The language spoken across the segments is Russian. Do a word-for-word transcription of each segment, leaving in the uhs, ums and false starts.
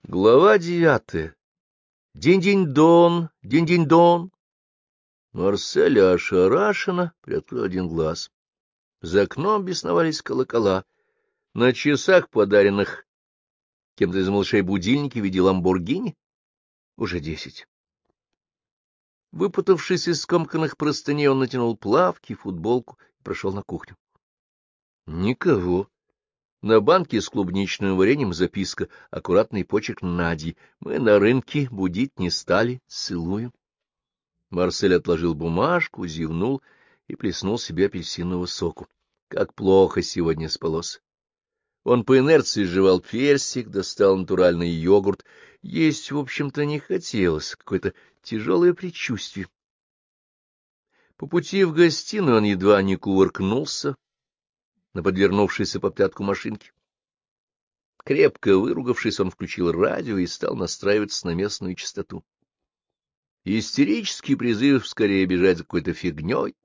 Глава девятая. Динь-динь-дон, динь-динь-дон. Марселя ошарашенно приоткрыл один глаз. За окном бесновались колокола. На часах, подаренных кем-то из малышей будильники в виде ламборгини, уже десять. Выпутавшись из скомканных простыней, он натянул плавки, футболку и прошел на кухню. Никого. На банке с клубничным вареньем записка, аккуратный почерк Нади. Мы на рынке, будить не стали, целую. Марсель отложил бумажку, зевнул и плеснул себе апельсинового соку. Как плохо сегодня спалось. Он по инерции жевал персик, достал натуральный йогурт. Есть, в общем-то, не хотелось, какое-то тяжелое предчувствие. По пути в гостиную он едва не кувыркнулся на подвернувшейся под пятку машинке. Крепко выругавшись, он включил радио и стал настраиваться на местную частоту. Истерический призыв скорее бежать за какой-то фигней.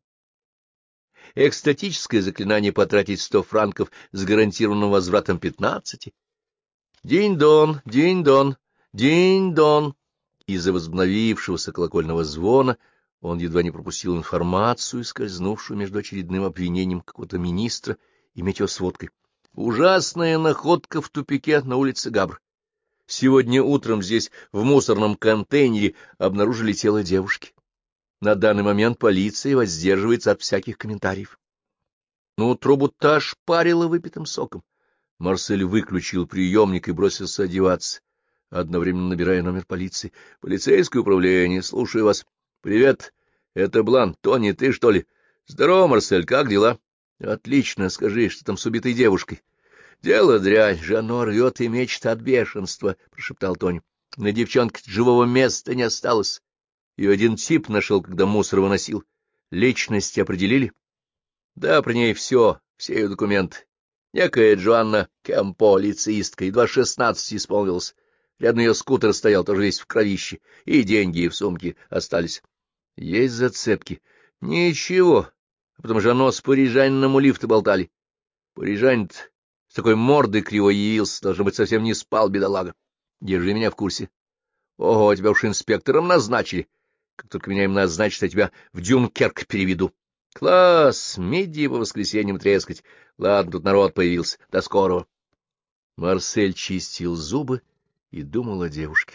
Экстатическое заклинание потратить сто франков с гарантированным возвратом пятнадцати. Динь-дон, динь-дон, динь-дон. Из-за возобновившегося колокольного звона он едва не пропустил информацию, скользнувшую между очередным обвинением какого-то министра и метеосводкой. Ужасная находка в тупике на улице Габр. Сегодня утром здесь в мусорном контейнере обнаружили тело девушки. На данный момент полиция воздерживается от всяких комментариев. Ну, будто ошпарило выпитым соком. Марсель выключил приемник и бросился одеваться, одновременно набирая номер полиции. — Полицейское управление, слушаю вас. — Привет, это Блан. Тони, ты что ли? — Здорово, Марсель, как дела? — Отлично, скажи, что там с убитой девушкой. — Дело дрянь, Жано рвет и мечет от бешенства, — прошептал Тони. — На девчонке живого места не осталось. Ее один тип нашел, когда мусор выносил. Личность определили? — Да, при ней все, все ее документы. Некая Джоанна Кэмпо, лицеистка, едва шестнадцать исполнилось. Рядом ее скутер стоял, тоже весь в кровище, и деньги в сумке остались. — Есть зацепки? — Ничего. А потом Жано с парижанином у лифта болтали. Парижанин с такой мордой криво явился, должно быть, совсем не спал, бедолага. Держи меня в курсе. Ого, тебя уж инспектором назначили. Как только меня им назначат, я тебя в Дюнкерк переведу. Класс, мидии по воскресеньям трескать. Ладно, тут народ появился. До скорого. Марсель чистил зубы и думал о девушке.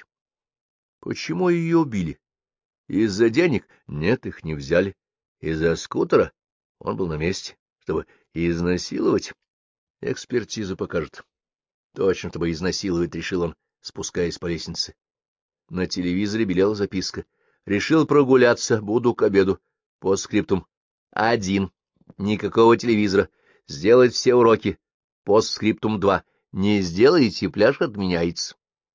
Почему ее убили? Из-за денег? Нет, их не взяли. Из-за скутера? Он был на месте, чтобы изнасиловать. Экспертиза покажет. Точно, чтобы изнасиловать, решил он, спускаясь по лестнице. На телевизоре белела записка. Решил прогуляться, буду к обеду. Постскриптум. Один. Никакого телевизора. Сделать все уроки. Постскриптум два. Не сделаете, пляж отменяется.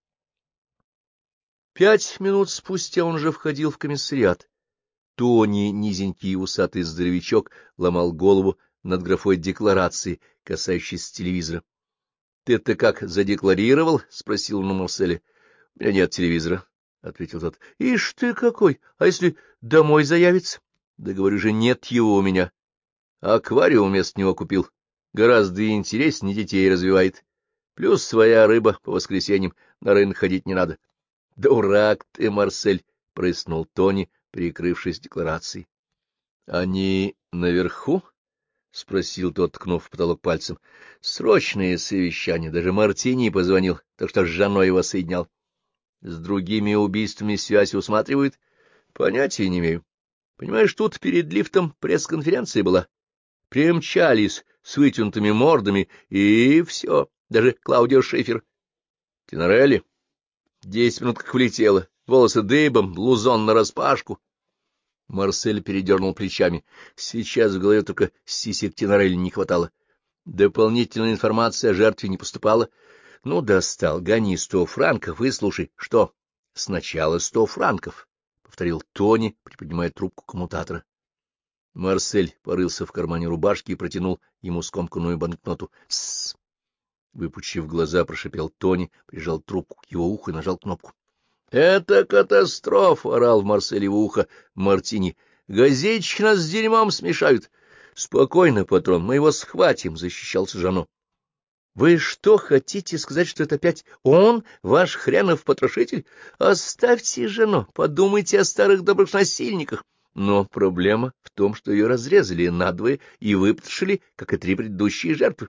Пять минут спустя он уже входил в комиссариат. Тони, низенький и усатый здоровячок, ломал голову над графой декларации, касающейся телевизора. — Ты-то как, задекларировал? — спросил он у Марселя. — У меня нет телевизора, — ответил тот. — Ишь ты какой! А если домой заявится? — Да говорю же, нет его у меня. Аквариум вместо него купил. Гораздо интереснее, детей развивает. Плюс своя рыба по воскресеньям, на рынок ходить не надо. — Дурак ты, Марсель! — прыснул Тони, прикрывшись декларацией. — Они наверху? — спросил тот, ткнув в потолок пальцем. — Срочное совещание. Даже Мартини позвонил, так что с женой его соединял. — С другими убийствами связь усматривают? — Понятия не имею. Понимаешь, тут перед лифтом пресс-конференция была. Примчались с вытянутыми мордами, и все. Даже Клаудио Шифер. — Тинорелли? Десять минут как влетела. Волосы дыбом, блузон нараспашку. Марсель передернул плечами. Сейчас в голове только сисек Тинорелли не хватало. Дополнительная информация о жертве не поступала. Ну, достал, гони сто франков и слушай. Что? Сначала сто франков, — повторил Тони, приподнимая трубку коммутатора. Марсель порылся в кармане рубашки и протянул ему скомканную банкноту. — Тссс! — выпучив глаза, прошипел Тони, прижал трубку к его уху и нажал кнопку. — Это катастрофа! — орал в Марселево ухо Мартини. — Газетчики нас с дерьмом смешают. — Спокойно, патрон, мы его схватим, — защищался Жано. Вы что, хотите сказать, что это опять он, ваш хренов потрошитель? Оставьте жену, подумайте о старых добрых насильниках. Но проблема в том, что ее разрезали надвое и выпотрошили, как и три предыдущие жертвы.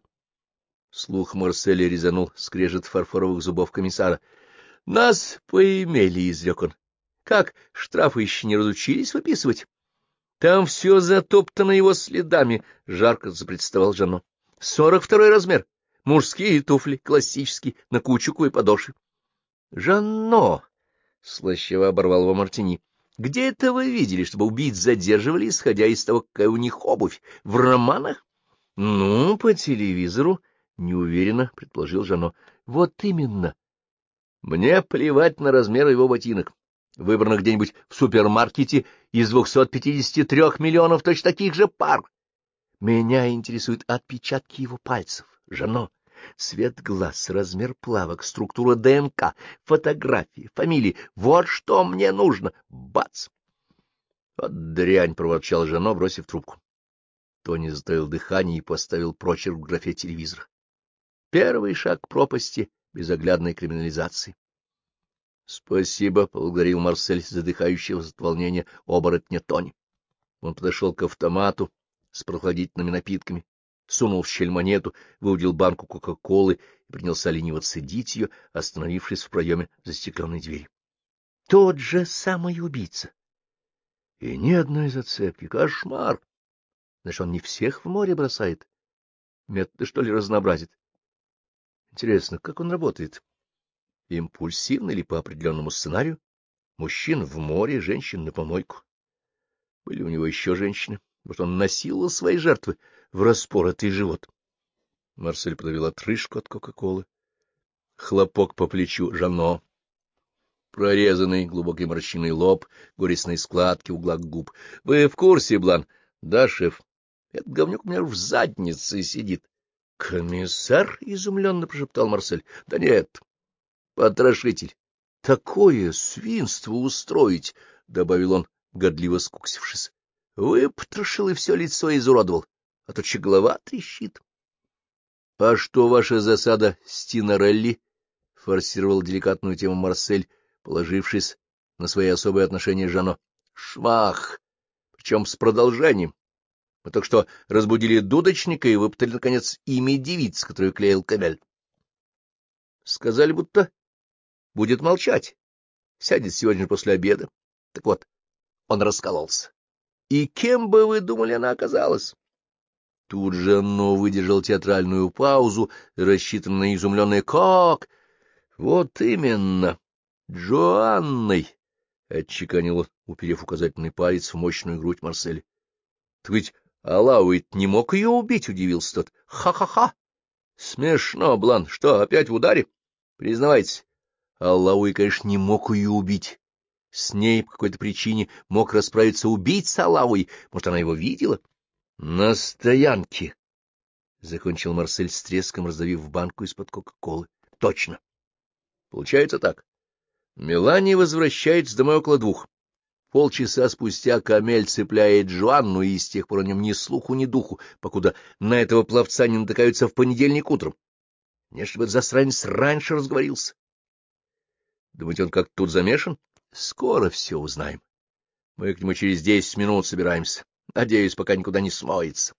Слух Марселя резанул скрежет фарфоровых зубов комиссара. — Нас поимели, — изрек он. — Как, штрафы еще не разучились выписывать? — Там все затоптано его следами, — жарко запредставал Жано. — Сорок второй размер. Мужские туфли, классические, на каучуковой подошве. — Жанно! — слащаво оборвал его Мартини. — Где это вы видели, чтобы убийц задерживали, исходя из того, какая у них обувь? В романах? — Ну, по телевизору, — неуверенно предположил Жано. — Вот именно. Мне плевать на размер его ботинок. Выбрано где-нибудь в супермаркете из двухсот пятидесяти трёх миллионов точно таких же пар. Меня интересуют отпечатки его пальцев, Жано. Цвет глаз, размер плавок, структура ДНК, фотографии, фамилии. Вот что мне нужно. Бац! Вот дрянь, — проворчал Жано, бросив трубку. Тони затаил дыхание и поставил прочерк в графе телевизора. Первый шаг к пропасти безоглядной криминализации. — Спасибо, — поблагодарил Марсель, задыхающегося от волнения оборотня Тони. Он подошел к автомату с прохладительными напитками, сунул в щель монету, выудил банку кока-колы и принялся лениво цедить ее, остановившись в проеме застекленной двери. — Тот же самый убийца. И ни одной зацепки. Кошмар! Значит, он не всех в море бросает. Методы, что ли, разнообразит? Интересно, как он работает? Импульсивно или по определенному сценарию? Мужчин в море, женщин на помойку. Были у него еще женщины. Может, он насиловал свои жертвы в распоротый живот. Марсель подавил отрыжку от кока-колы. Хлопок по плечу Жано. Прорезанный глубокий морщиной лоб, горестные складки в углах губ. — Вы в курсе, Блан? — Да, шеф. Этот говнюк у меня в заднице сидит. — Комиссар? — изумленно прошептал Марсель. — Да нет, потрошитель. — Такое свинство устроить, — добавил он, годливо скуксившись. — Выпотрошил и все лицо изуродовал, а то че голова трещит. — А что ваша засада с Тинорелли? — форсировал деликатную тему Марсель, положившись на свои особые отношения с Жано. — Шмах! Причем с продолжением. Мы только что разбудили дудочника и выпытали, наконец, имя девиц, которую клеил Камель. Сказали, будто будет молчать. Сядет сегодня после обеда. Так вот, он раскололся. И кем бы вы думали, она оказалась? Тут же Анно выдержал театральную паузу, рассчитанную на изумленное «Как?» Вот именно, Джоанной, — отчеканил, уперев указательный палец в мощную грудь Марселя. — Так ведь Алауит не мог ее убить, — удивился тот. — Ха-ха-ха! Смешно, Блан. Что, опять в ударе? Признавайтесь, Алауи, конечно, не мог ее убить. С ней по какой-то причине мог расправиться убийца Алауи. Может, она его видела? — На стоянке, — закончил Марсель с треском, раздавив банку из-под кока-колы. — Точно. Получается так. Мелания возвращается домой около двух. Полчаса спустя Камель цепляет Жуанну, и с тех пор о нем ни слуху, ни духу, покуда на этого пловца не натыкаются в понедельник утром. Не, чтобы этот засранец раньше разговорился. Думаете, он как-то тут замешан? Скоро все узнаем. Мы к нему через десять минут собираемся. Надеюсь, пока никуда не смоется.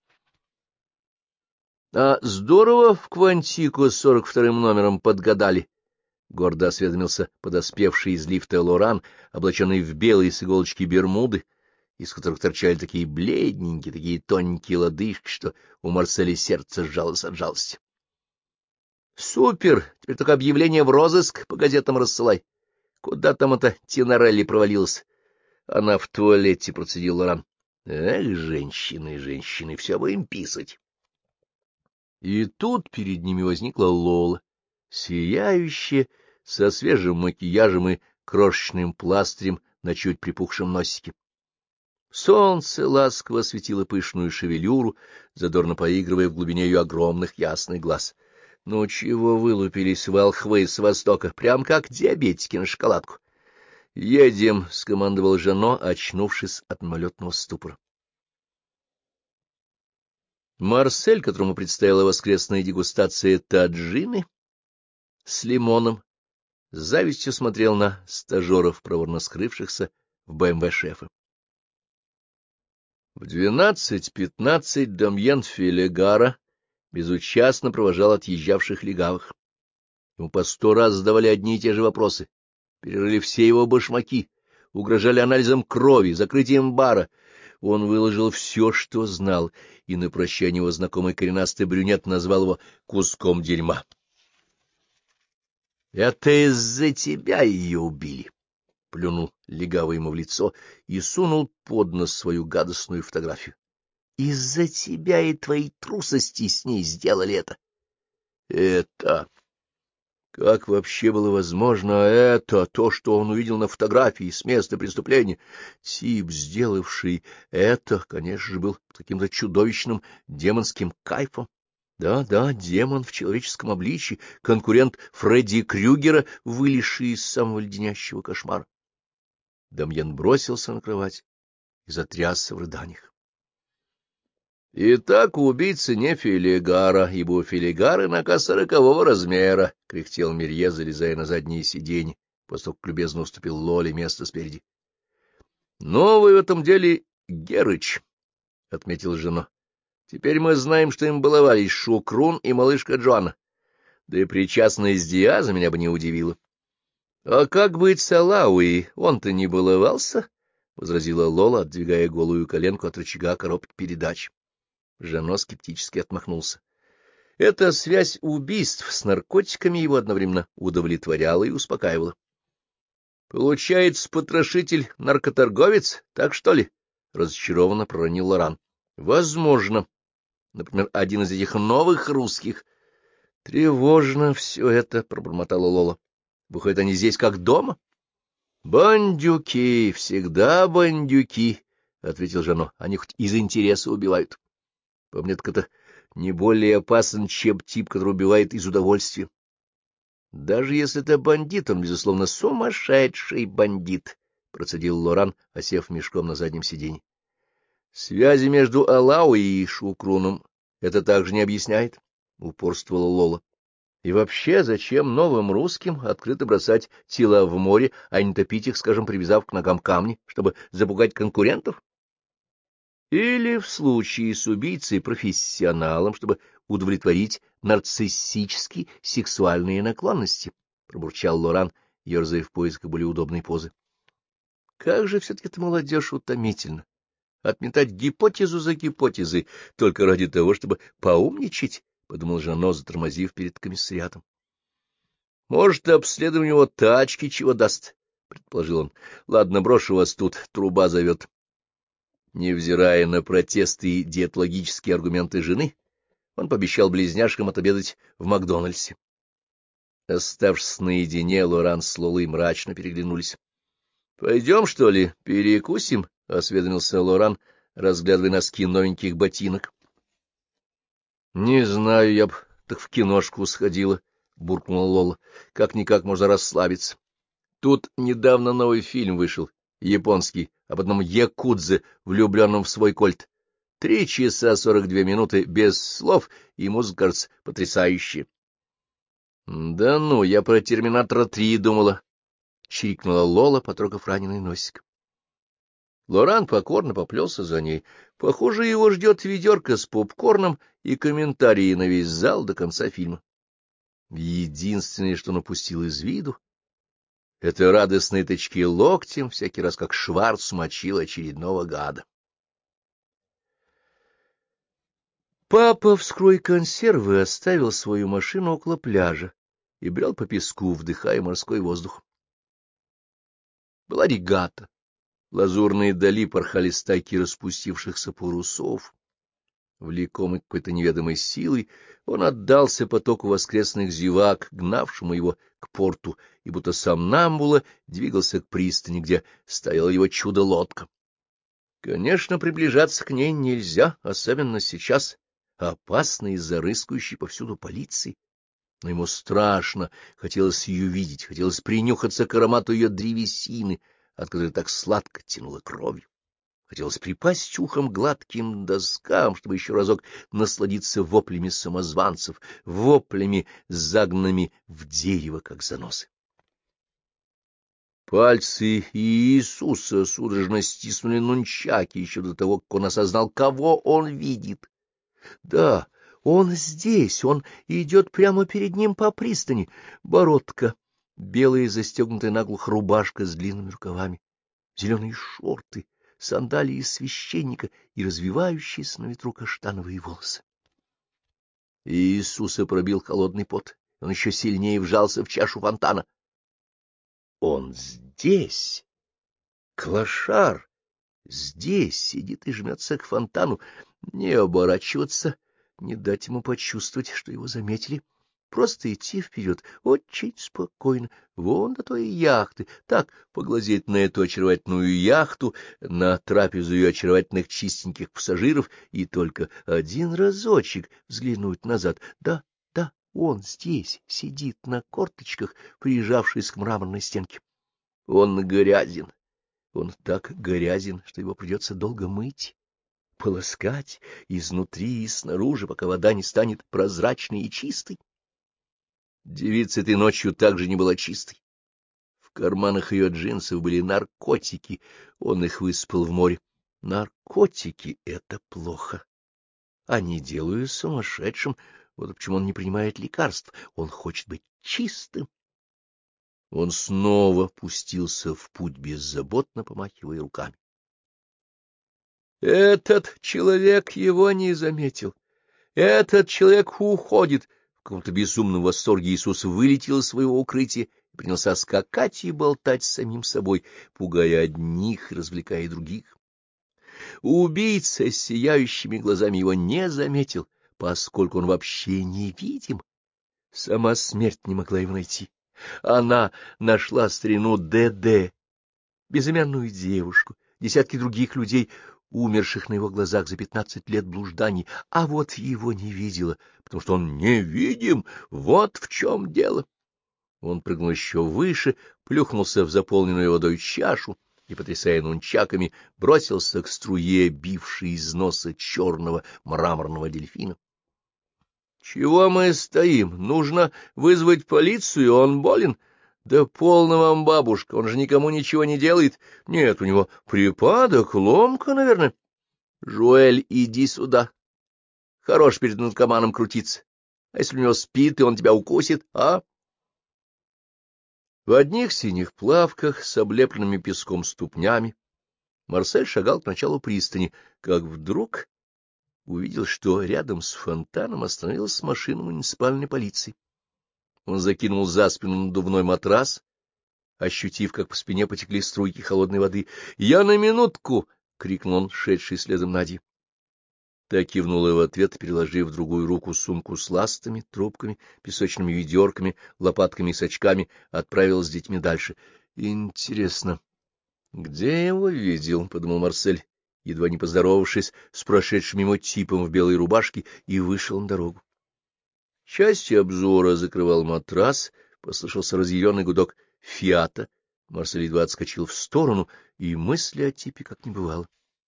— А здорово в Квантико с сорок вторым номером подгадали, — гордо осведомился подоспевший из лифта Лоран, облаченный в белые с иголочки бермуды, из которых торчали такие бледненькие, такие тоненькие лодыжки, что у Марселя сердце сжалось от жалости. — Супер! Теперь только объявление в розыск по газетам рассылай. Куда там эта Тинорелли провалилась? Она в туалете, — процедил Лоран. — Эх, женщины, женщины, все бы им писать. И тут перед ними возникла Лола, сияющая, со свежим макияжем и крошечным пластырем на чуть припухшем носике. Солнце ласково осветило пышную шевелюру, задорно поигрывая в глубине ее огромных ясных глаз. — Ну чего вылупились волхвы с востока, прям как диабетики на шоколадку? — Едем, — скомандовал Жано, очнувшись от мимолетного ступора. Марсель, которому предстояла воскресная дегустация таджины с лимоном, с завистью смотрел на стажеров, проворно скрывшихся в БМВ шефа. В двенадцать пятнадцать Дамьен Филегара безучастно провожал отъезжавших легавых. Ему по сто раз задавали одни и те же вопросы, перерыли все его башмаки, угрожали анализом крови, закрытием бара. Он выложил все, что знал, и на прощание его знакомый коренастый брюнет назвал его куском дерьма. — Это из-за тебя ее убили, — плюнул легавый ему в лицо и сунул под нос свою гадостную фотографию. — Из-за тебя и твоей трусости с ней сделали это. — Это... Как вообще было возможно это, то, что он увидел на фотографии с места преступления? Тип, сделавший это, конечно же, был каким-то чудовищным демонским кайфом. Да-да, демон в человеческом обличье, конкурент Фредди Крюгера, вылезший из самого леденящего кошмара. Дамьен бросился на кровать и затрясся в рыданиях. Итак, убийца не Филегара, ибо у Филегары нога сорокового размера, — кряхтел Мирье, залезая на задние сиденья, после того, как любезно уступил Лоле место спереди. — Новый в этом деле Герыч, — отметила жена. — Теперь мы знаем, что им баловались Шукрун и малышка Джоанна. Да и причастность Диаза меня бы не удивила. — А как быть с Алауи? Он-то не баловался? — возразила Лола, отдвигая голую коленку от рычага коробки передач. Жено скептически отмахнулся. Эта связь убийств с наркотиками его одновременно удовлетворяла и успокаивала. — Получается, потрошитель — наркоторговец, так что ли? — разочарованно проронил Лоран. — Возможно. Например, один из этих новых русских. — Тревожно все это, — пробормотала Лола. — Выходит, они здесь как дома? — Бандюки, всегда бандюки, — ответил Жано. — Они хоть из интереса убивают. По мне, так это не более опасен, чем тип, который убивает из удовольствия. Даже если это бандит, он, безусловно, сумасшедший бандит, — процедил Лоран, осев мешком на заднем сиденье. Связи между Алауи и Шукруном это также не объясняет, — упорствовала Лола. И вообще, зачем новым русским открыто бросать тела в море, а не топить их, скажем, привязав к ногам камни, чтобы запугать конкурентов? Или в случае с убийцей-профессионалом, чтобы удовлетворить нарциссические сексуальные наклонности, — пробурчал Лоран, ерзая в поисках более удобной позы. Как же все-таки эта молодежь утомительна! Отметать гипотезу за гипотезой только ради того, чтобы поумничать, — подумал Жано, затормозив перед комиссариатом. — Может, обследование его тачки чего даст, — предположил он. — Ладно, брошу вас тут, труба зовет. Невзирая на протесты и диетологические аргументы жены, он пообещал близняшкам отобедать в Макдональдсе. Оставшись наедине, Лоран с Лолой мрачно переглянулись. — Пойдем, что ли, перекусим? — осведомился Лоран, разглядывая носки новеньких ботинок. — Не знаю, я б так в киношку сходила, — буркнула Лола. — Как-никак можно расслабиться. Тут недавно новый фильм вышел, японский, а потом якудзы, влюбленным в свой кольт. Три часа сорок две минуты без слов, и музыка, кажется, потрясающая. — Да ну, я про «Терминатора три» думала, — чирикнула Лола, потрогав раненый носик. Лоран покорно поплелся за ней. Похоже, его ждет ведерко с попкорном и комментарии на весь зал до конца фильма. Единственное, что он упустил из виду, — это радостные тычки локтем всякий раз, как Шварц мочил очередного гада. Папа, вскрой консервы, оставил свою машину около пляжа и брел по песку, вдыхая морской воздух. Была регата. Лазурные дали порхали стайки распустившихся парусов. Влекомый какой-то неведомой силой, он отдался потоку воскресных зевак, гнавшему его к порту, и будто сомнамбула двигался к пристани, где стояла его чудо-лодка. Конечно, приближаться к ней нельзя, особенно сейчас, опасно из-за рыскающей повсюду полиции. Но ему страшно, хотелось ее видеть, хотелось принюхаться к аромату ее древесины, от которой так сладко тянуло кровью. Хотелось припасть ухом гладким доскам, чтобы еще разок насладиться воплями самозванцев, воплями, загнанными в дерево, как заносы. Пальцы Иисуса судорожно стиснули нунчаки еще до того, как он осознал, кого он видит. Да, он здесь, он идет прямо перед ним по пристани. Бородка, белая застегнутая наглухо рубашка с длинными рукавами, зеленые шорты, сандалии священника и развивающиеся на ветру каштановые волосы. Иисуса пробил холодный пот, он еще сильнее вжался в чашу фонтана. Он здесь, клошар, здесь сидит и жмется к фонтану, не оборачиваться, не дать ему почувствовать, что его заметили, просто идти вперед, очень спокойно, вон до той яхты, так поглазеть на эту очаровательную яхту, на трапезу ее очаровательных чистеньких пассажиров и только один разочек взглянуть назад. Да, да, он здесь сидит на корточках, прижавшись к мраморной стенке. Он грязен, он так грязен, что его придется долго мыть, полоскать изнутри и снаружи, пока вода не станет прозрачной и чистой. Девица этой ночью также не была чистой. В карманах ее джинсов были наркотики, он их высыпал в море. Наркотики — это плохо. Они делают сумасшедшим, вот почему он не принимает лекарств, он хочет быть чистым. Он снова пустился в путь, беззаботно помахивая руками. Этот человек его не заметил. Этот человек уходит. В каком-то безумном восторге Иисус вылетел из своего укрытия и принялся скакать и болтать с самим собой, пугая одних и развлекая других. Убийца с сияющими глазами его не заметил, поскольку он вообще невидим. Сама смерть не могла его найти. Она нашла старину Д.Д., безымянную девушку, десятки других людей, умерших на его глазах за пятнадцать лет блужданий, а вот его не видела, потому что он невидим, вот в чем дело. Он прыгнул еще выше, плюхнулся в заполненную водой чашу и, потрясая нунчаками, бросился к струе, бившей из носа черного мраморного дельфина. — Чего мы стоим? Нужно вызвать полицию, он болен. Да полно вам, бабушка, он же никому ничего не делает. Нет, у него припадок, ломка, наверное. Жуэль, иди сюда. Хорош перед наркоманом крутиться. А если у него спит, и он тебя укусит, а? В одних синих плавках с облепленными песком ступнями Марсель шагал к началу пристани, как вдруг увидел, что рядом с фонтаном остановилась машина муниципальной полиции. Он закинул за спину надувной матрас, ощутив, как по спине потекли струйки холодной воды. — Я на минутку! — крикнул он, шедший следом Нади. Та кивнула в ответ, переложив в другую руку сумку с ластами, трубками, песочными ведерками, лопатками и сачками, отправилась с детьми дальше. — Интересно, где я его видел? — подумал Марсель, едва не поздоровавшись с прошедшим мимо типом в белой рубашке, и вышел на дорогу. Часть обзора закрывал матрас, послышался разъяренный гудок «Фиата». Марсель едва отскочил в сторону, и мысли о типе как не бывало.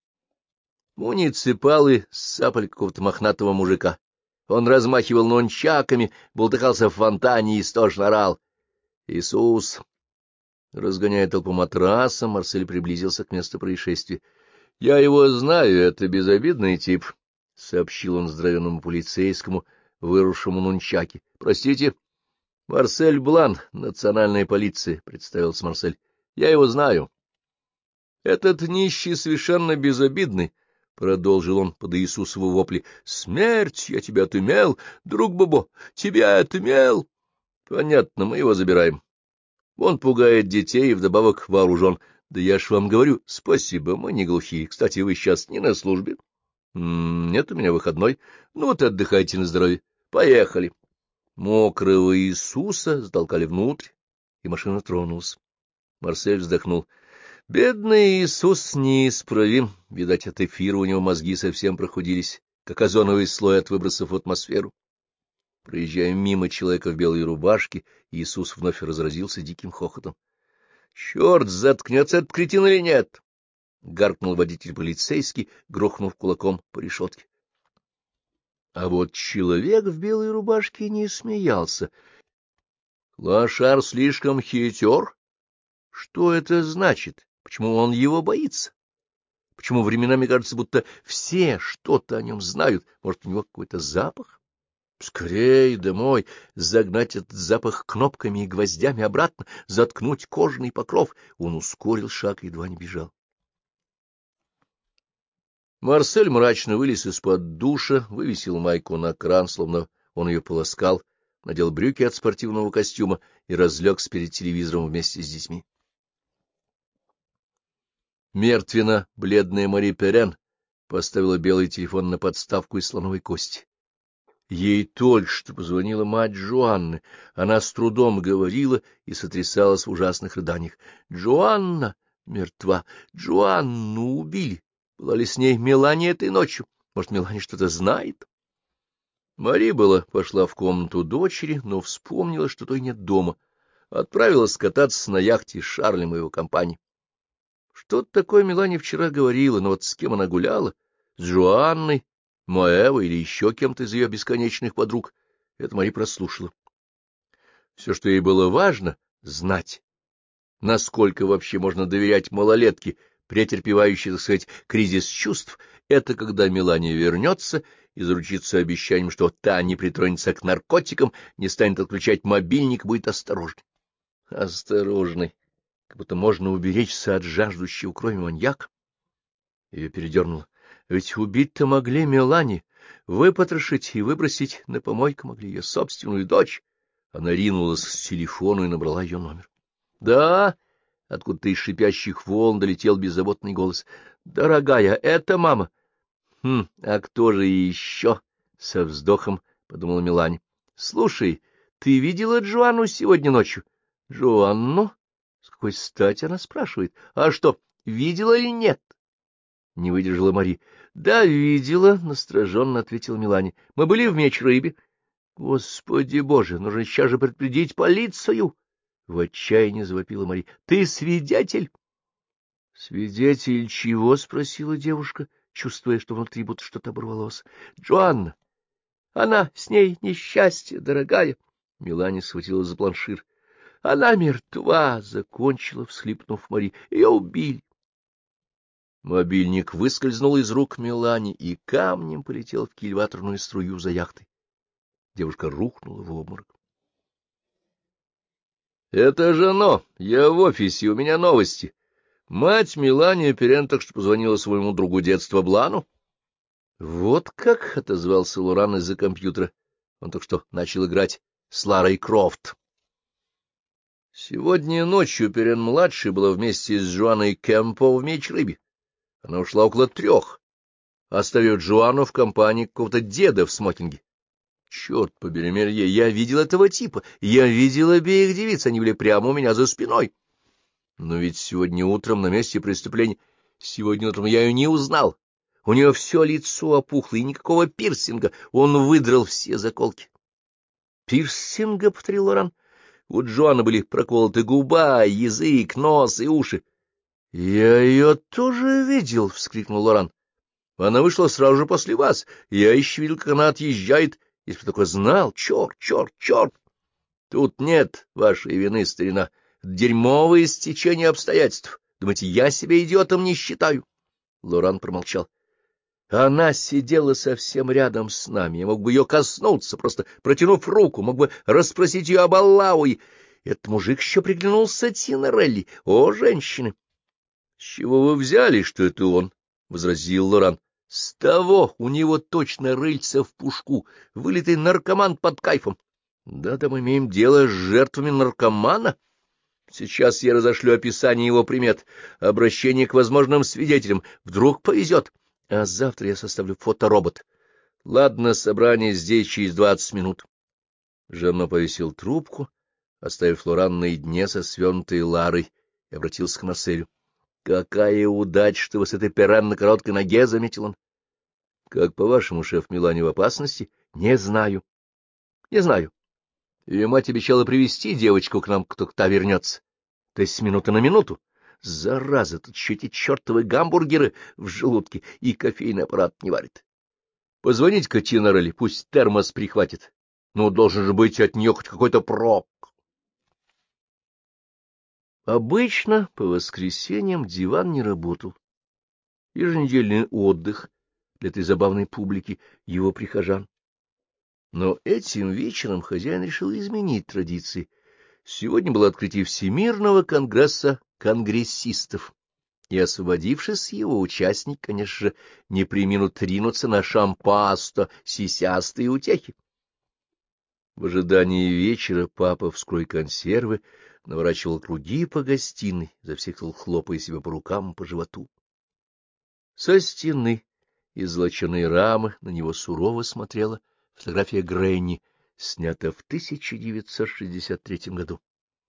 Муниципалы сапали какого-то мохнатого мужика. Он размахивал нунчаками, болтыхался в фонтане и истошно орал. «Иисус!» Разгоняя толпу матраса, Марсель приблизился к месту происшествия. — Я его знаю, это безобидный тип, — сообщил он здоровенному полицейскому, выросшему нунчаки. — Простите? — Марсель Блан, национальная полиция, — представился Марсель. — Я его знаю. — Этот нищий совершенно безобидный, — продолжил он под Иисусову вопли. — Смерть, я тебя отымел, друг Бобо, тебя отымел. — Понятно, мы его забираем. Он пугает детей и вдобавок вооружен. Да я ж вам говорю, спасибо, мы не глухие. Кстати, вы сейчас не на службе? М -м, нет, у меня выходной. Ну вот отдыхайте на здоровье. Поехали. Мокрого Иисуса затолкали внутрь, и машина тронулась. Марсель вздохнул. Бедный Иисус неисправим. Видать, от эфира у него мозги совсем прохудились, как озоновый слой от выбросов в атмосферу. Проезжая мимо человека в белой рубашке, Иисус вновь разразился диким хохотом. — Черт, заткнется этот кретин или нет? — гаркнул водитель полицейский, грохнув кулаком по решетке. А вот человек в белой рубашке не смеялся. Лошар слишком хитер? Что это значит? Почему он его боится? Почему временами кажется, будто все что-то о нем знают? Может, у него какой-то запах? Скорей домой, загнать этот запах кнопками и гвоздями обратно, заткнуть кожаный покров. Он ускорил шаг и едва не бежал. Марсель мрачно вылез из-под душа, вывесил майку на кран, словно он ее полоскал, надел брюки от спортивного костюма и разлегся перед телевизором вместе с детьми. Мертвенно-бледная Мари Перен поставила белый телефон на подставку из слоновой кости. Ей только что позвонила мать Джоанны. Она с трудом говорила и сотрясалась в ужасных рыданиях. Джоанна мертва, Джоанну убили. Была ли с ней Мелания этой ночью? Может, Мелания что-то знает? Мари была пошла в комнату дочери, но вспомнила, что той нет дома. Отправилась кататься на яхте с Шарлем и его компанией. Что-то такое Мелания вчера говорила, но вот с кем она гуляла? С Джоанной, Моэвой или еще кем-то из ее бесконечных подруг? Это Мари прослушала. Все, что ей было важно, знать, насколько вообще можно доверять малолетке, претерпевающей, так сказать, кризис чувств, это когда Мелания вернется и заручится обещанием, что та не притронется к наркотикам, не станет отключать мобильник, будет осторожной. Осторожной. Как будто можно уберечься от жаждущего крови маньяка. Ее передернуло. Ведь убить-то могли Мелани, выпотрошить и выбросить на помойку могли ее собственную дочь. Она ринулась к телефону и набрала ее номер. — Да, — откуда-то из шипящих волн долетел беззаботный голос. — Дорогая, это мама. — Хм, а кто же еще? — со вздохом подумала Мелани. — Слушай, ты видела Джоанну сегодня ночью? — Джоанну? С какой стати она спрашивает? А что, видела или нет? Не выдержала Мари. — Да, видела, — настороженно ответила Мелани. — Мы были в Меч-Рыбе. — Господи боже, нужно сейчас же предупредить полицию! — в отчаянии завопила Мари. — Ты свидетель? — Свидетель чего? — спросила девушка, чувствуя, что внутри будто что-то оборвалось. — Джоанна! Она с ней несчастье, дорогая! Мелани схватила за планшир. — Она мертва! — закончила, всхлипнув Мари. — Ее убили. Мобильник выскользнул из рук Мелани и камнем полетел в кильваторную струю за яхтой. Девушка рухнула в обморок. — Это же оно! Я в офисе, у меня новости. Мать Мелания Перен так что позвонила своему другу детства Блану. — Вот как! — отозвался Лоран из-за компьютера. Он только что начал играть с Ларой Крофт. Сегодня ночью Перен-младший была вместе с Джоанной Кэмпо в Меч-Рыбе. Она ушла около трех, оставив Джоанну в компании какого-то деда в смокинге. Черт побери, Мерье, я видел этого типа, я видел обеих девиц, они были прямо у меня за спиной. Но ведь сегодня утром на месте преступления, сегодня утром я ее не узнал. У нее все лицо опухло и никакого пирсинга, он выдрал все заколки. — Пирсинга? — повторил Лоран. — У Джоанны были проколоты губа, язык, нос и уши. — Я ее тоже видел, — вскрикнул Лоран. — Она вышла сразу же после вас. Я еще видел, как она отъезжает. Если бы только знал, черт, черт, черт! Тут нет вашей вины, старина. Дерьмовое стечение обстоятельств. Думаете, я себя идиотом не считаю? Лоран промолчал. Она сидела совсем рядом с нами. Я мог бы ее коснуться, просто протянув руку, мог бы расспросить ее об Аллауе. Этот мужик еще приглянулся Тинорелли. О, женщины! — С чего вы взяли, что это он? — возразил Лоран. — С того, у него точно рыльца в пушку, вылитый наркоман под кайфом. Да-да, мы имеем дело с жертвами наркомана. Сейчас я разошлю описание его примет, обращение к возможным свидетелям. Вдруг повезет. А завтра я составлю фоторобот. Ладно, собрание здесь через двадцать минут. Жерно повесил трубку, оставив Лоран наедине со свернутой Ларой, и обратился к Марселю. — Какая удача, что вы с этой Перен на короткой ноге, — заметил он. — Как, по-вашему, шеф Мелани в опасности? — Не знаю. — Не знаю. Ее мать обещала привезти девочку к нам, кто та вернется. То есть с минуты на минуту. Зараза, тут еще эти чертовы гамбургеры в желудке, и кофейный аппарат не варит. Позвонить Катинарелли, пусть термос прихватит. Ну, должен же быть от нее хоть какой-то прок. Обычно по воскресеньям диван не работал. Еженедельный отдых для этой забавной публики его прихожан. Но этим вечером хозяин решил изменить традиции. Сегодня было открытие Всемирного конгресса конгрессистов, и, освободившись с его участник, конечно же, не преминут ринуться на шампасто, сисястые утехи. В ожидании вечера папа, вскрой консервы, наворачивал круги по гостиной, изо всех сил хлопая себя по рукам и по животу. Со стены из золоченой рамы на него сурово смотрела фотография Грэнни, снята в тысяча девятьсот шестьдесят третьем году.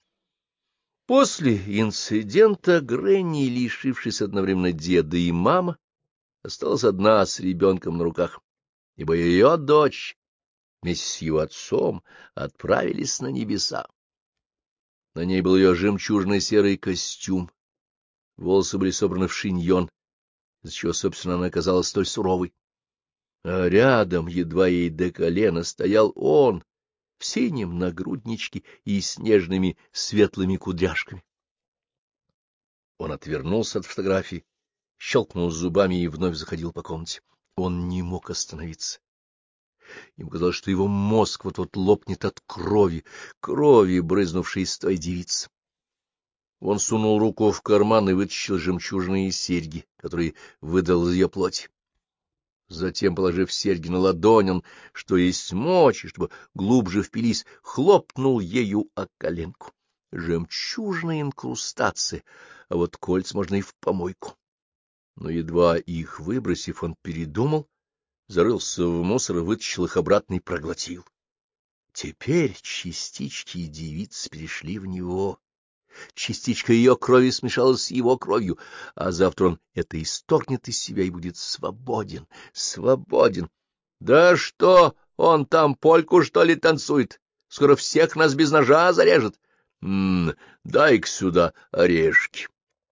После инцидента Грэнни, лишившись одновременно деда и мамы, осталась одна с ребенком на руках, ибо ее дочь вместе с его отцом отправились на небеса. На ней был ее жемчужный серый костюм, волосы были собраны в шиньон, из-за чего, собственно, она оказалась столь суровой. А рядом, едва ей до колена, стоял он в синем нагрудничке и с нежными светлыми кудряшками. Он отвернулся от фотографии, щелкнул зубами и вновь заходил по комнате. Он не мог остановиться. Ему казалось, что его мозг вот-вот лопнет от крови, крови, брызнувшей из той девицы. Он сунул руку в карман и вытащил жемчужные серьги, которые выдал из ее плоти. Затем, положив серьги на ладонь, он, что есть мочи, чтобы глубже впились, хлопнул ею о коленку. Жемчужная инкрустация, а вот кольца можно и в помойку. Но едва их выбросив, он передумал, зарылся в мусор и вытащил их обратно и проглотил. Теперь частички девицы перешли в него. Частичка ее крови смешалась с его кровью, а завтра он это исторгнет из себя и будет свободен, свободен. Да что, он там польку, что ли, танцует? Скоро всех нас без ножа зарежет. М-м, дай-ка сюда орешки.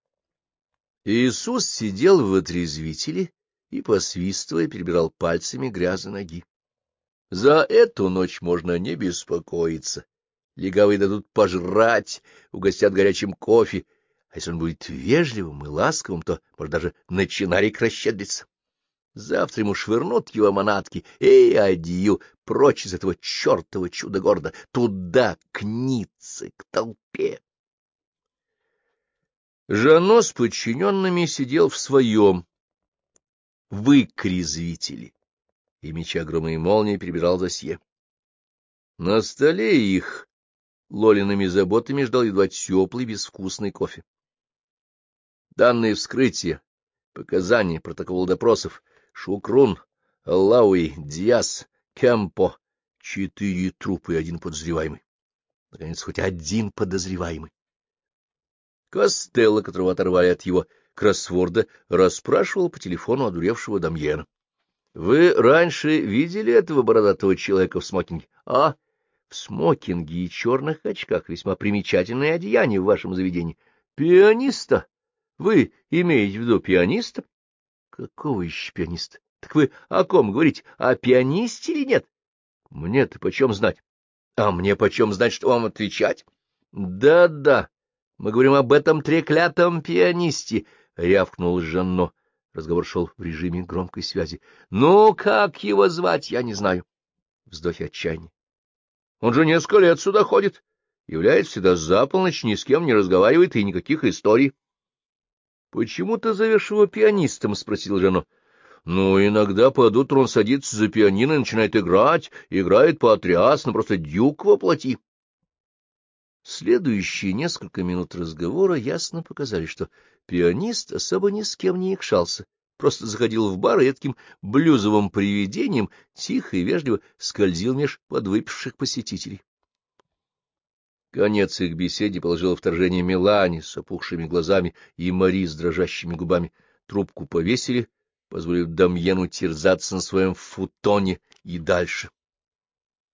Иисус сидел в отрезвителе и, посвистывая, перебирал пальцами грязные ноги. За эту ночь можно не беспокоиться. Легавые дадут пожрать, угостят горячим кофе, а если он будет вежливым и ласковым, то, может, даже начинарик расщедрится. Завтра ему швырнут его манатки, и адью, прочь из этого чертова чудо-города, туда, к Ницце, к толпе. Жано с подчиненными сидел в своем выкрезвителе, и, меча огромные молнии, перебирал досье. На столе их Лолиными заботами ждал едва теплый, безвкусный кофе. Данные вскрытия, показания, протокол допросов, Шукрун, Аллауи, Диас, Кемпо, четыре трупа и один подозреваемый. Наконец, хоть один подозреваемый. Костелло, которого оторвали от его кроссворда, расспрашивал по телефону одуревшего Дамьена. — Вы раньше видели этого бородатого человека в смокинге? — А? В смокинге и черных очках весьма примечательное одеяние в вашем заведении. Пианиста? Вы имеете в виду пианиста? Какого еще пианиста? Так вы о ком говорите? О пианисте или нет? Мне-то почем знать? А мне почем знать, что вам отвечать? Да-да, мы говорим об этом треклятом пианисте, рявкнул Жанно. Разговор шел в режиме громкой связи. Ну, как его звать, я не знаю. Вздохи отчаяния. Он же несколько лет сюда ходит, является всегда за полночь, ни с кем не разговаривает и никаких историй. — Почему ты зовешь его пианистом? — спросил Жано. — Ну, иногда под утро он садится за пианино и начинает играть, играет потрясно, просто дюк во плоти. Следующие несколько минут разговора ясно показали, что пианист особо ни с кем не якшался, просто заходил в бар и таким блюзовым привидением тихо и вежливо скользил меж подвыпивших посетителей. Конец их беседе положило вторжение Мелани с опухшими глазами и Мари с дрожащими губами. Трубку повесили, позволив Дамьену терзаться на своем футоне и дальше.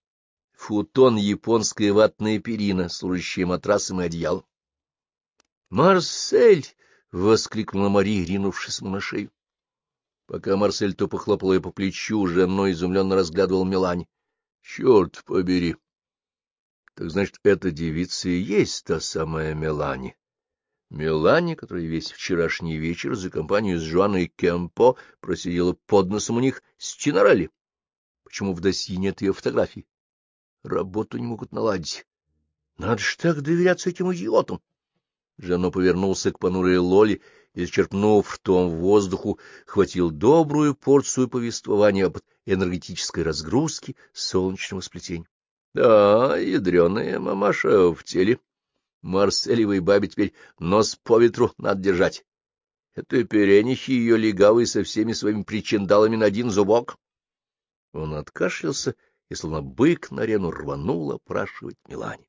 Футон — японская ватная перина, служащая матрасом и одеялом. Марсель! — воскликнула Мари, ринувшись ему на шею. Пока Марсель то похлопал ее по плечу, Жанно изумленно разглядывал Мелани. — Черт побери! Так значит, эта девица и есть та самая Мелани. Мелани, которая весь вчерашний вечер за компанию с Жуаной Кемпо просидела под носом у них с Чинарелли. Почему в досье нет ее фотографий? Работу не могут наладить. Надо ж так доверяться этим идиотам. Жанно повернулся к понурой Лоле и, зачерпнув ртом воздуху, хватил добрую порцию повествования об энергетической разгрузке солнечного сплетения. — Да, ядреная мамаша в теле. Марселевой бабе теперь нос по ветру надо держать. Это перенихи ее легавые со всеми своими причиндалами на один зубок. Он откашлялся и, словно бык, на арену рванул опрашивать Мелани.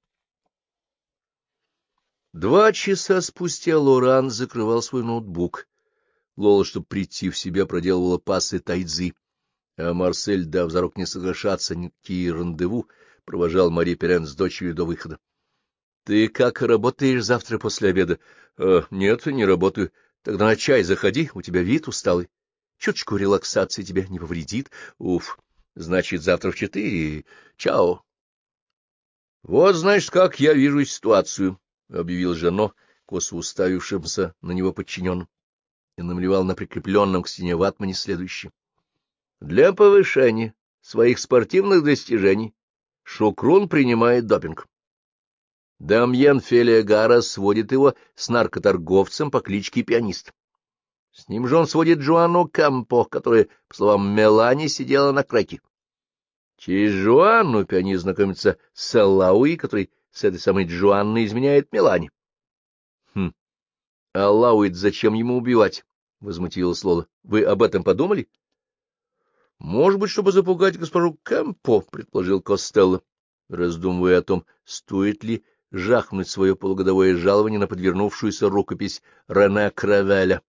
Два часа спустя Лоран закрывал свой ноутбук. Лола, чтобы прийти в себя, проделывала пассы тайцзи, а Марсель, дав за рук не соглашаться ни какие рандеву, провожал Мари Перен с дочерью до выхода. — Ты как, работаешь завтра после обеда? Э, — Нет, не работаю. Тогда на чай заходи, у тебя вид усталый. Чуточку релаксации тебя не повредит. Уф, значит, завтра в четыре. Чао. — Вот, значит, как я вижу ситуацию, — объявил Жанно, косо уставившимся на него подчиненным, и намалевал на прикрепленном к стене ватмане следующее. Для повышения своих спортивных достижений Шукрун принимает допинг. Дамьен Фелиагара сводит его с наркоторговцем по кличке Пианист. С ним же он сводит Жуану Кампо, которая, по словам Мелани, сидела на крэке. Через Жуанну Пианист знакомится с Аллауи, который с этой самой Жуанной изменяет Мелани. — Хм, Аллауи зачем ему убивать? — возмутилась Лола. — Вы об этом подумали? — Может быть, чтобы запугать госпожу Кампо, — предположил Костелло, раздумывая о том, стоит ли жахнуть свое полугодовое жалование на подвернувшуюся рукопись Рене Кравеля.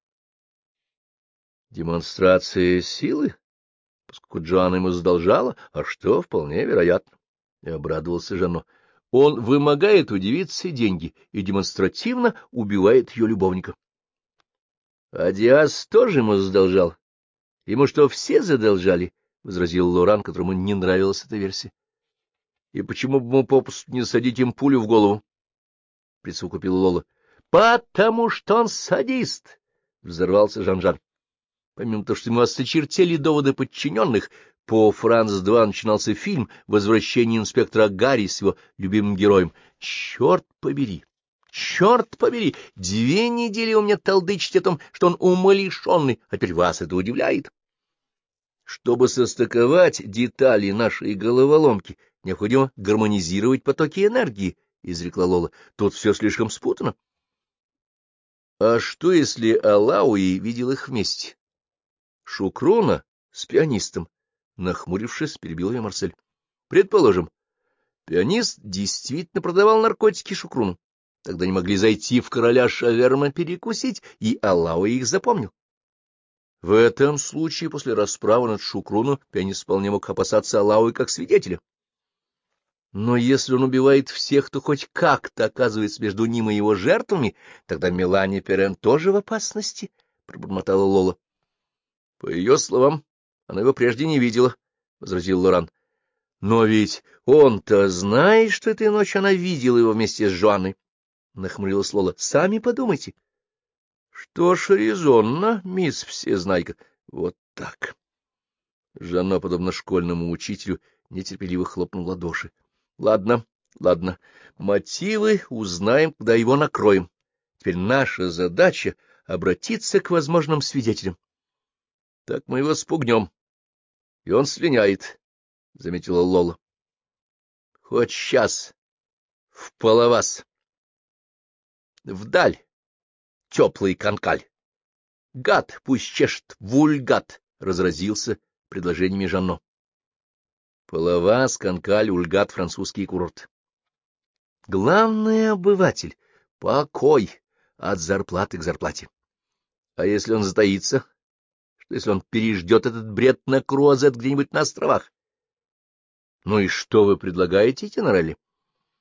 Демонстрация силы, поскольку Джоанна ему задолжала, а что, вполне вероятно. И обрадовался Жанно. Он вымогает у девицы деньги и демонстративно убивает ее любовника. А Диас тоже ему задолжал. Ему что, все задолжали? — возразил Лоран, которому не нравилась эта версия. — И почему бы ему попусту не садить им пулю в голову? — присукупила Лола. — Потому что он садист! — взорвался Жан-Жан. Помимо того, что ему осточертели доводы подчиненных, по Франц-два начинался фильм «Возвращение инспектора Гарри» с его любимым героем. Черт побери! Черт побери! Две недели у меня толдычить о том, что он умалишенный, а теперь вас это удивляет. Чтобы состыковать детали нашей головоломки, необходимо гармонизировать потоки энергии, — изрекла Лола. Тут все слишком спутано. А что, если Алауи видел их вместе? Шукруна с пианистом, нахмурившись, перебил ее Марсель. Предположим, пианист действительно продавал наркотики Шукруну. Тогда они могли зайти в короля Шаверма перекусить, и Алауи их запомнил. В этом случае, после расправы над Шукруну, пианист вполне мог опасаться Алауи как свидетеля. Но если он убивает всех, то хоть как-то оказывается между ним и его жертвами, тогда Мелани Перен тоже в опасности, — пробормотала Лола. — По ее словам, она его прежде не видела, — возразил Лоран. — Но ведь он-то знает, что этой ночью она видела его вместе с Жуанной, — нахмурилась Лола. — Сами подумайте. — Что ж, резонно, мисс Всезнайка. Вот так. Жанна, подобно школьному учителю, нетерпеливо хлопнул в ладоши. — Ладно, ладно. Мотивы узнаем, когда его накроем. Теперь наша задача — обратиться к возможным свидетелям. Так мы его спугнем, и он слиняет, — заметила Лола. — Хоть сейчас, в половас, вдаль, теплый канкаль. Гад, пусть чешет, вульгат, — разразился предложениями Жанно. Половас, канкаль, ульгат — французский курорт. Главный обыватель — покой от зарплаты к зарплате. А если он затаится? Что если он переждет этот бред на Круазет где-нибудь на островах? Ну и что вы предлагаете, Тенорелли?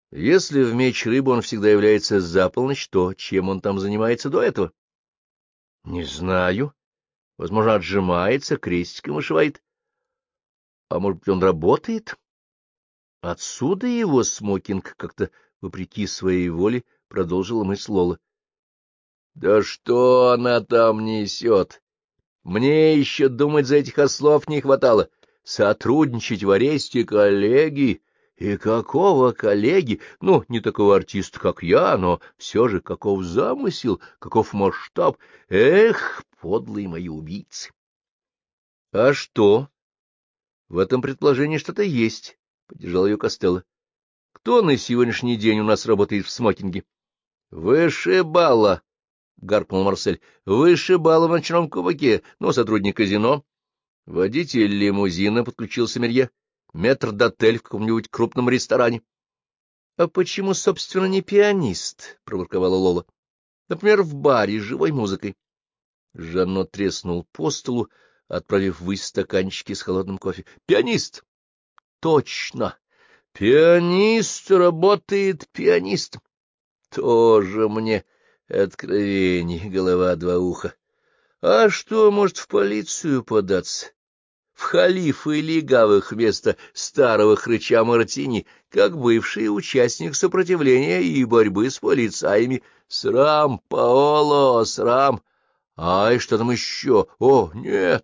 Если в меч рыбы он всегда является за полночь, то чем он там занимается до этого? — Не знаю. Возможно, отжимается, крестиком вышивает. А может быть, он работает? Отсюда его смокинг как-то, вопреки своей воле, продолжила мысль Лола. — Да что она там несет? Мне еще думать за этих ослов не хватало. Сотрудничать в аресте коллеги. И какого коллеги? Ну, не такого артиста, как я, но все же каков замысел, каков масштаб. Эх, подлые мои убийцы! — А что? В этом предположении что-то есть, — поддержал ее Костелло. — Кто на сегодняшний день у нас работает в смокинге? — Вышибала! — гаркнул Марсель. — Вышибала в ночном кабаке, но сотрудник казино. Водитель лимузина, — подключился Мерье. — Метрдотель в каком-нибудь крупном ресторане. — А почему, собственно, не пианист? — проворковала Лола. — Например, в баре с живой музыкой. Жанно треснул по столу, отправив ввысь стаканчики с холодным кофе. — Пианист! — Точно! Пианист работает пианистом. Тоже мне откровений, голова два уха. А что, может, в полицию податься? В халифы легавых вместо старого хрыча Мартини, как бывший участник сопротивления и борьбы с полицаями. Срам, Паоло, срам! Ай, что там еще? О, нет!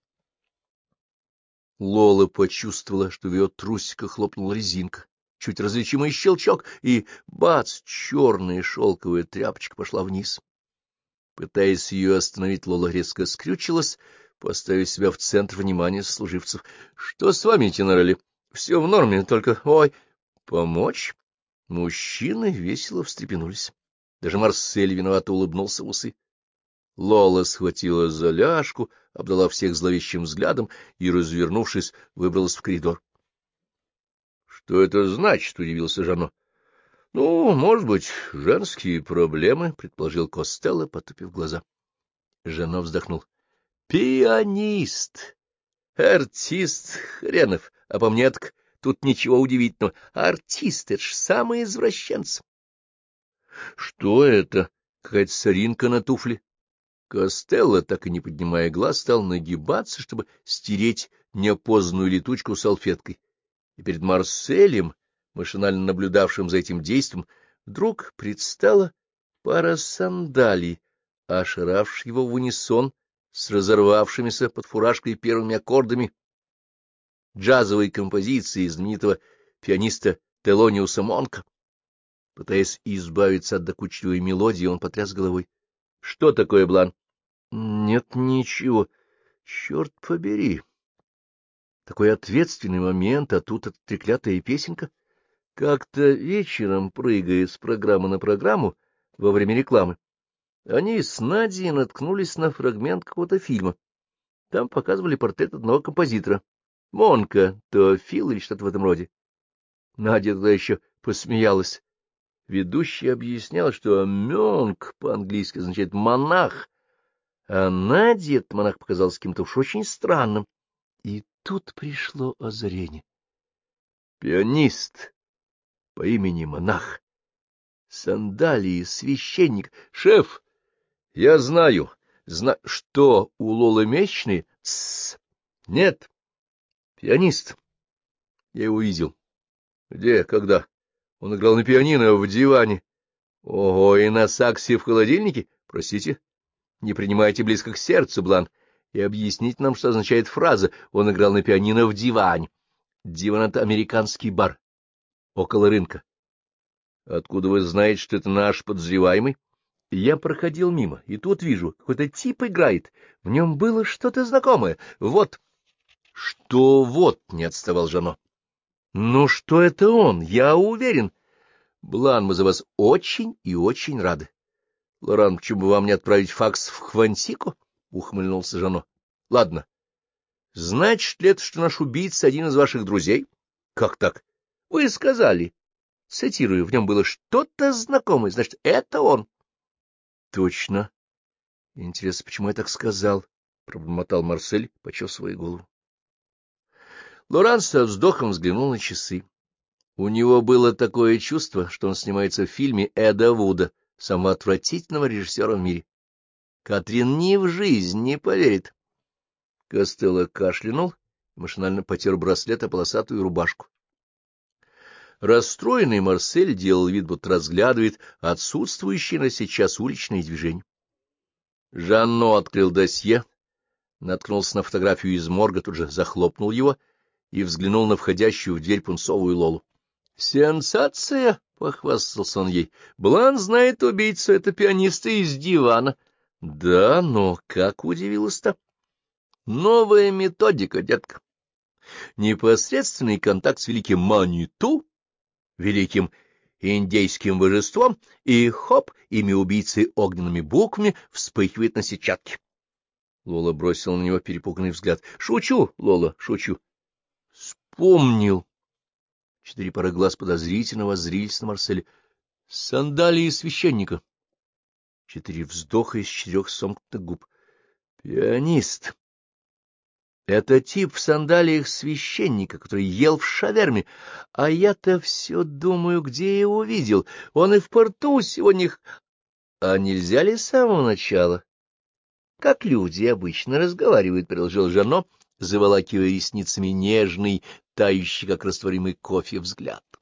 Лола почувствовала, что в ее трусиках хлопнула резинка. Чуть различимый щелчок, и бац, черная шелковая тряпочка пошла вниз. Пытаясь ее остановить, Лола резко скрючилась, поставив себя в центр внимания служивцев. — Что с вами, Тенорелли? — Все в норме, только... Ой, помочь? Мужчины весело встрепенулись. Даже Марсель виновато улыбнулся в усы. Лола схватила за ляжку, обдала всех зловещим взглядом и, развернувшись, выбралась в коридор. — Что это значит? — удивился Жано. — Ну, может быть, женские проблемы, — предположил Костелло, потупив глаза. Жано вздохнул. — Пианист! Артист хренов! А по мне так тут ничего удивительного. Артист — это ж самый извращенец. — Что это? Какая-то соринка на туфле? Костелло, так и не поднимая глаз, стал нагибаться, чтобы стереть неопознанную летучку салфеткой. И перед Марселем, машинально наблюдавшим за этим действием, вдруг предстала пара сандалий, ошаравших его в унисон с разорвавшимися под фуражкой первыми аккордами джазовой композиции знаменитого пианиста Телониуса Монка. Пытаясь избавиться от докучливой мелодии, он потряс головой. — Что такое, Блан? — Нет, ничего. Черт побери. Такой ответственный момент, а тут эта треклятая песенка. Как-то вечером, прыгая с программы на программу во время рекламы, они с Надей наткнулись на фрагмент какого-то фильма. Там показывали портрет одного композитора. Монка, Теофил или что-то в этом роде. Надя тогда еще посмеялась. Ведущий объяснял, что «мёнк» по-английски означает «монах», а Наде этот монах показался каким-то уж очень странным. И тут пришло озарение. Пианист по имени Монах, сандалии, священник, шеф, я знаю, зна... что у Лолы месячные? Тссс, нет, пианист. Я его видел. Где, когда? Он играл на пианино в диване. Ого, и на саксе в холодильнике? Простите, не принимайте близко к сердцу, Блан, и объясните нам, что означает фраза «он играл на пианино в диване». Диван — это американский бар, около рынка. Откуда вы знаете, что это наш подозреваемый? Я проходил мимо, и тут вижу, какой-то тип играет. В нем было что-то знакомое. Вот. Что вот, не отставал Жано. Ну, что это он, я уверен. Блан, мы за вас очень и очень рады. Лоран, почему бы вам не отправить факс в Хвантико? Ухмыльнулся Жано. Ладно. Значит ли это, что наш убийца один из ваших друзей? Как так? Вы сказали. Цитирую, в нем было что-то знакомое, значит, это он. — Точно. Интересно, почему я так сказал? — пробормотал Марсель, почесывая голову. Лоран со вздохом взглянул на часы. У него было такое чувство, что он снимается в фильме Эда Вуда, самого отвратительного режиссера в мире. Катрин ни в жизнь не поверит. Костелло кашлянул и машинально потер браслет о полосатую рубашку. Расстроенный Марсель делал вид, будто разглядывает отсутствующие на сейчас уличные движения. Жанно открыл досье, наткнулся на фотографию из морга, тут же захлопнул его и взглянул на входящую в дверь пунцовую Лолу. — Сенсация! — похвастался он ей. — Блан знает убийцу, это пианиста из дивана. — Да, но как удивилась-то? — Новая методика, детка. Непосредственный контакт с великим Маниту, великим индейским божеством, и хоп, имя убийцы огненными буквами вспыхивает на сетчатке. Лола бросила на него перепуганный взгляд. — Шучу, Лола, шучу. — Вспомнил. Четыре пары глаз подозрительно воззрились на Марселя. — Сандалии священника. Четыре вздоха из четырех сомкнутых губ. — Пианист. Это тип в сандалиях священника, который ел в шаверме. А я-то все думаю, где я его видел. Он и в порту сегодня... А нельзя ли с самого начала? Как люди обычно разговаривают, — продолжал Жано, заволакивая ресницами нежный, тающий, как растворимый кофе, взгляд.